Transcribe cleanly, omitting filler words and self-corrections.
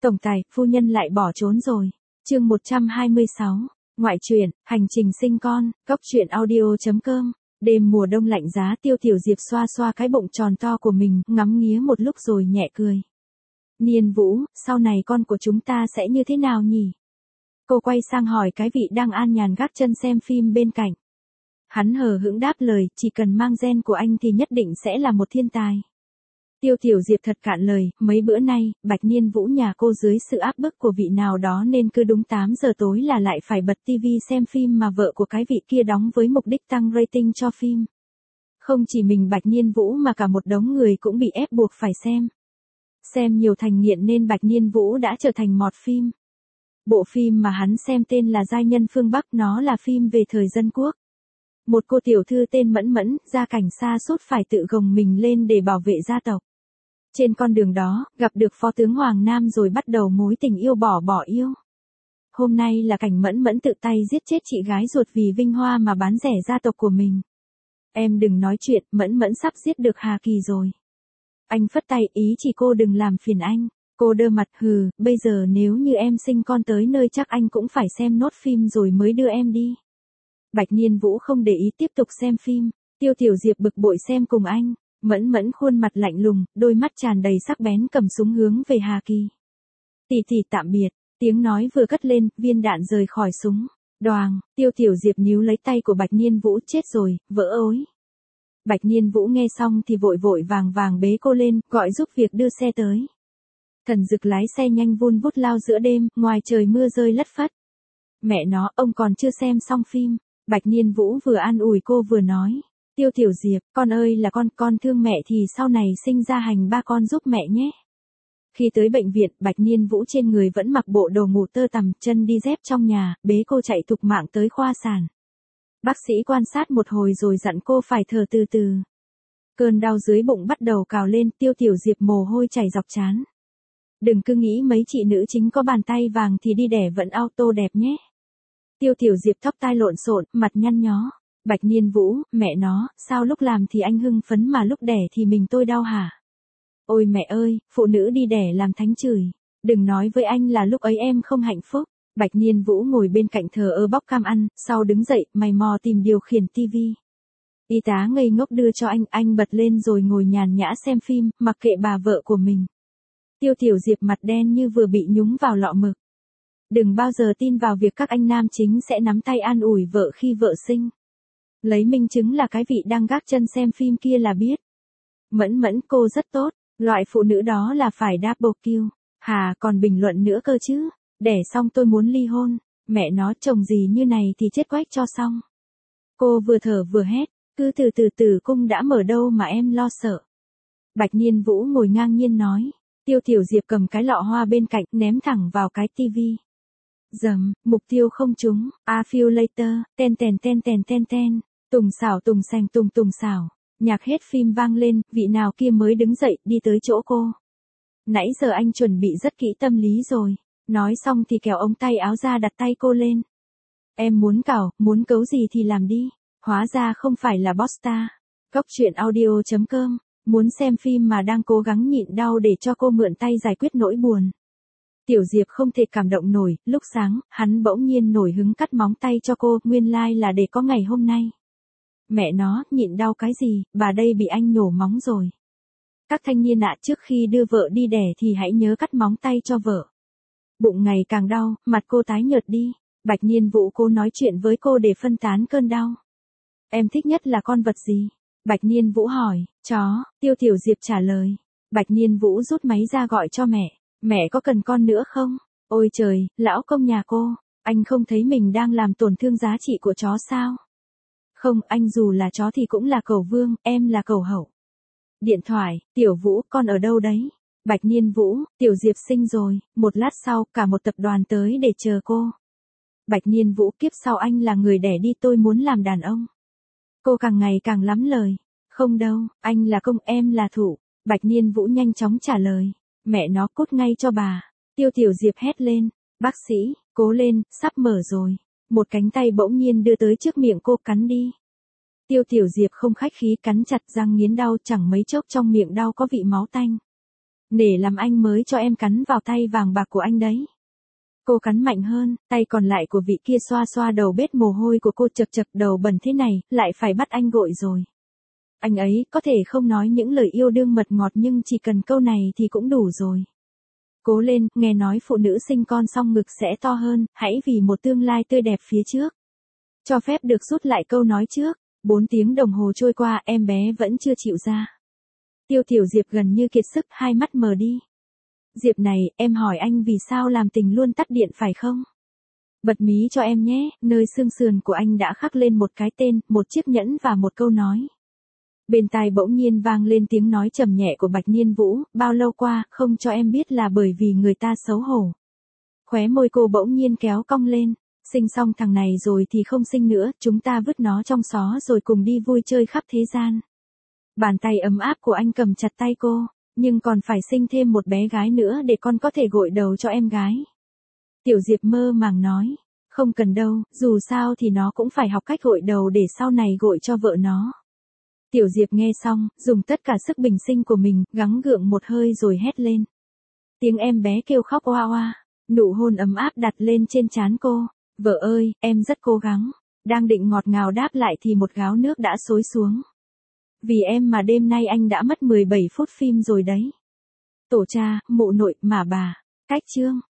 Tổng tài, phu nhân lại bỏ trốn rồi. Chương 126, ngoại truyện, hành trình sinh con, góc truyện audio.com. Đêm mùa đông lạnh giá, Tiêu Tiểu Diệp xoa xoa cái bụng tròn to của mình, ngắm nghía một lúc rồi nhẹ cười. Niên Vũ, sau này con của chúng ta sẽ như thế nào nhỉ? Cô quay sang hỏi cái vị đang an nhàn gác chân xem phim bên cạnh. Hắn hờ hững đáp lời, chỉ cần mang gen của anh thì nhất định sẽ là một thiên tài. Tiêu Tiểu Diệp thật cạn lời, mấy bữa nay, Bạch Niên Vũ nhà cô dưới sự áp bức của vị nào đó nên cứ đúng 8 giờ tối là lại phải bật tivi xem phim mà vợ của cái vị kia đóng với mục đích tăng rating cho phim. Không chỉ mình Bạch Niên Vũ mà cả một đống người cũng bị ép buộc phải xem. Xem nhiều thành nghiện nên Bạch Niên Vũ đã trở thành mọt phim. Bộ phim mà hắn xem tên là Giai nhân phương Bắc, nó là phim về thời dân quốc. Một cô tiểu thư tên Mẫn Mẫn, gia cảnh sa sút phải tự gồng mình lên để bảo vệ gia tộc. Trên con đường đó, gặp được phó tướng Hoàng Nam rồi bắt đầu mối tình yêu bỏ yêu. Hôm nay là cảnh Mẫn Mẫn tự tay giết chết chị gái ruột vì vinh hoa mà bán rẻ gia tộc của mình. Em đừng nói chuyện, Mẫn Mẫn sắp giết được Hà Kỳ rồi. Anh phất tay, ý chỉ cô đừng làm phiền anh. Cô đơ mặt, bây giờ nếu như em sinh con tới nơi chắc anh cũng phải xem nốt phim rồi mới đưa em đi. Bạch Niên Vũ không để ý tiếp tục xem phim, Tiêu Tiểu Diệp bực bội xem cùng anh. Mẫn Mẫn khuôn mặt lạnh lùng, đôi mắt tràn đầy sắc bén cầm súng hướng về Hà Kỳ. Tỷ tạm biệt, tiếng nói vừa cất lên, viên đạn rời khỏi súng. Đoàng, Tiêu Tiểu Diệp níu lấy tay của Bạch Niên Vũ, chết rồi, vỡ ối. Bạch Niên Vũ nghe xong thì vội vàng bế cô lên, gọi giúp việc đưa xe tới. Thần Dực lái xe nhanh vun vút lao giữa đêm, ngoài trời mưa rơi lất phất. Mẹ nó, ông còn chưa xem xong phim. Bạch Niên Vũ vừa an ủi cô vừa nói. Tiêu Tiểu Diệp, con ơi là con thương mẹ thì sau này sinh ra hành ba con giúp mẹ nhé. Khi tới bệnh viện, Bạch Niên Vũ trên người vẫn mặc bộ đồ ngủ tơ tằm, chân đi dép trong nhà, bế cô chạy thục mạng tới khoa sản. Bác sĩ quan sát một hồi rồi dặn cô phải thở từ từ. Cơn đau dưới bụng bắt đầu cào lên, Tiêu Tiểu Diệp mồ hôi chảy dọc trán. Đừng cứ nghĩ mấy chị nữ chính có bàn tay vàng thì đi đẻ vẫn auto đẹp nhé. Tiêu Tiểu Diệp tóc tai lộn xộn, mặt nhăn nhó. Bạch Niên Vũ, mẹ nó, sao lúc làm thì anh hưng phấn mà lúc đẻ thì mình tôi đau hả? Ôi mẹ ơi, phụ nữ đi đẻ làm thánh chửi. Đừng nói với anh là lúc ấy em không hạnh phúc. Bạch Niên Vũ ngồi bên cạnh thờ ơ bóc cam ăn, sau đứng dậy, mày mò tìm điều khiển tivi. Y tá ngây ngốc đưa cho anh bật lên rồi ngồi nhàn nhã xem phim, mặc kệ bà vợ của mình. Tiêu Tiểu Diệp mặt đen như vừa bị nhúng vào lọ mực. Đừng bao giờ tin vào việc các anh nam chính sẽ nắm tay an ủi vợ khi vợ sinh. Lấy minh chứng là cái vị đang gác chân xem phim kia là biết. Mẫn Mẫn cô rất tốt, loại phụ nữ đó là phải double kill. Hà còn bình luận nữa cơ chứ, đẻ xong tôi muốn ly hôn, mẹ nó chồng gì như này thì chết quách cho xong. Cô vừa thở vừa hét, cứ từ cung đã mở đâu mà em lo sợ. Bạch Niên Vũ ngồi ngang nhiên nói, Tiêu Tiểu Diệp cầm cái lọ hoa bên cạnh ném thẳng vào cái tivi. Dầm, mục tiêu không trúng, a feel later, ten. Tùng xào tùng xào, nhạc hết phim vang lên, vị nào kia mới đứng dậy, đi tới chỗ cô. Nãy giờ anh chuẩn bị rất kỹ tâm lý rồi, nói xong thì kéo ống tay áo ra đặt tay cô lên. Em muốn muốn cấu gì thì làm đi, hóa ra không phải là bosta. Góc truyện audio.com, muốn xem phim mà đang cố gắng nhịn đau để cho cô mượn tay giải quyết nỗi buồn. Tiểu Diệp không thể cảm động nổi, lúc sáng, hắn bỗng nhiên nổi hứng cắt móng tay cho cô, nguyên lai là để có ngày hôm nay. Mẹ nó, nhịn đau cái gì, bà đây bị anh nhổ móng rồi. Các thanh niên ạ, trước khi đưa vợ đi đẻ thì hãy nhớ cắt móng tay cho vợ. Bụng ngày càng đau, mặt cô tái nhợt đi. Bạch Niên Vũ cố nói chuyện với cô để phân tán cơn đau. Em thích nhất là con vật gì? Bạch Niên Vũ hỏi. Chó, Tiêu Tiểu Diệp trả lời. Bạch Niên Vũ rút máy ra gọi cho mẹ. Mẹ có cần con nữa không? Ôi trời, lão công nhà cô, anh không thấy mình đang làm tổn thương giá trị của chó sao? Không, anh dù là chó thì cũng là cẩu vương, em là cẩu hậu. Điện thoại, Tiểu Vũ, con ở đâu đấy? Bạch Niên Vũ, Tiểu Diệp sinh rồi, một lát sau, cả một tập đoàn tới để chờ cô. Bạch Niên Vũ, kiếp sau anh là người đẻ đi, tôi muốn làm đàn ông. Cô càng ngày càng lắm lời. Không đâu, anh là công, em là thủ. Bạch Niên Vũ nhanh chóng trả lời. Mẹ nó cút ngay cho bà. Tiêu Tiểu Diệp hét lên. Bác sĩ, cố lên, sắp mở rồi. Một cánh tay bỗng nhiên đưa tới trước miệng cô, cắn đi. Tiêu Tiểu Diệp không khách khí cắn chặt răng nghiến đau, chẳng mấy chốc trong miệng đau có vị máu tanh. Nể làm anh mới cho em cắn vào tay vàng bạc của anh đấy. Cô cắn mạnh hơn, tay còn lại của vị kia xoa xoa đầu bết mồ hôi của cô, chật chật, đầu bẩn thế này, lại phải bắt anh gội rồi. Anh ấy có thể không nói những lời yêu đương mật ngọt nhưng chỉ cần câu này thì cũng đủ rồi. Cố lên, nghe nói phụ nữ sinh con xong ngực sẽ to hơn, hãy vì một tương lai tươi đẹp phía trước. Cho phép được rút lại câu nói trước. 4 tiếng đồng hồ trôi qua, em bé vẫn chưa chịu ra. Tiêu Tiểu Diệp gần như kiệt sức, hai mắt mờ đi. Diệp này, em hỏi anh vì sao làm tình luôn tắt điện phải không? Bật mí cho em nhé, nơi xương sườn của anh đã khắc lên một cái tên, một chiếc nhẫn và một câu nói. Bên tai bỗng nhiên vang lên tiếng nói trầm nhẹ của Bạch Niên Vũ, bao lâu qua, không cho em biết là bởi vì người ta xấu hổ. Khóe môi cô bỗng nhiên kéo cong lên, sinh xong thằng này rồi thì không sinh nữa, chúng ta vứt nó trong xó rồi cùng đi vui chơi khắp thế gian. Bàn tay ấm áp của anh cầm chặt tay cô, nhưng còn phải sinh thêm một bé gái nữa để con có thể gội đầu cho em gái. Tiểu Diệp mơ màng nói, không cần đâu, dù sao thì nó cũng phải học cách gội đầu để sau này gội cho vợ nó. Tiểu Diệp nghe xong, dùng tất cả sức bình sinh của mình, gắng gượng một hơi rồi hét lên. Tiếng em bé kêu khóc oa oa, nụ hôn ấm áp đặt lên trên trán cô. Vợ ơi, em rất cố gắng. Đang định ngọt ngào đáp lại thì một gáo nước đã xối xuống. Vì em mà đêm nay anh đã mất 17 phút phim rồi đấy. Tổ cha, mụ nội, mà bà. Cách chương.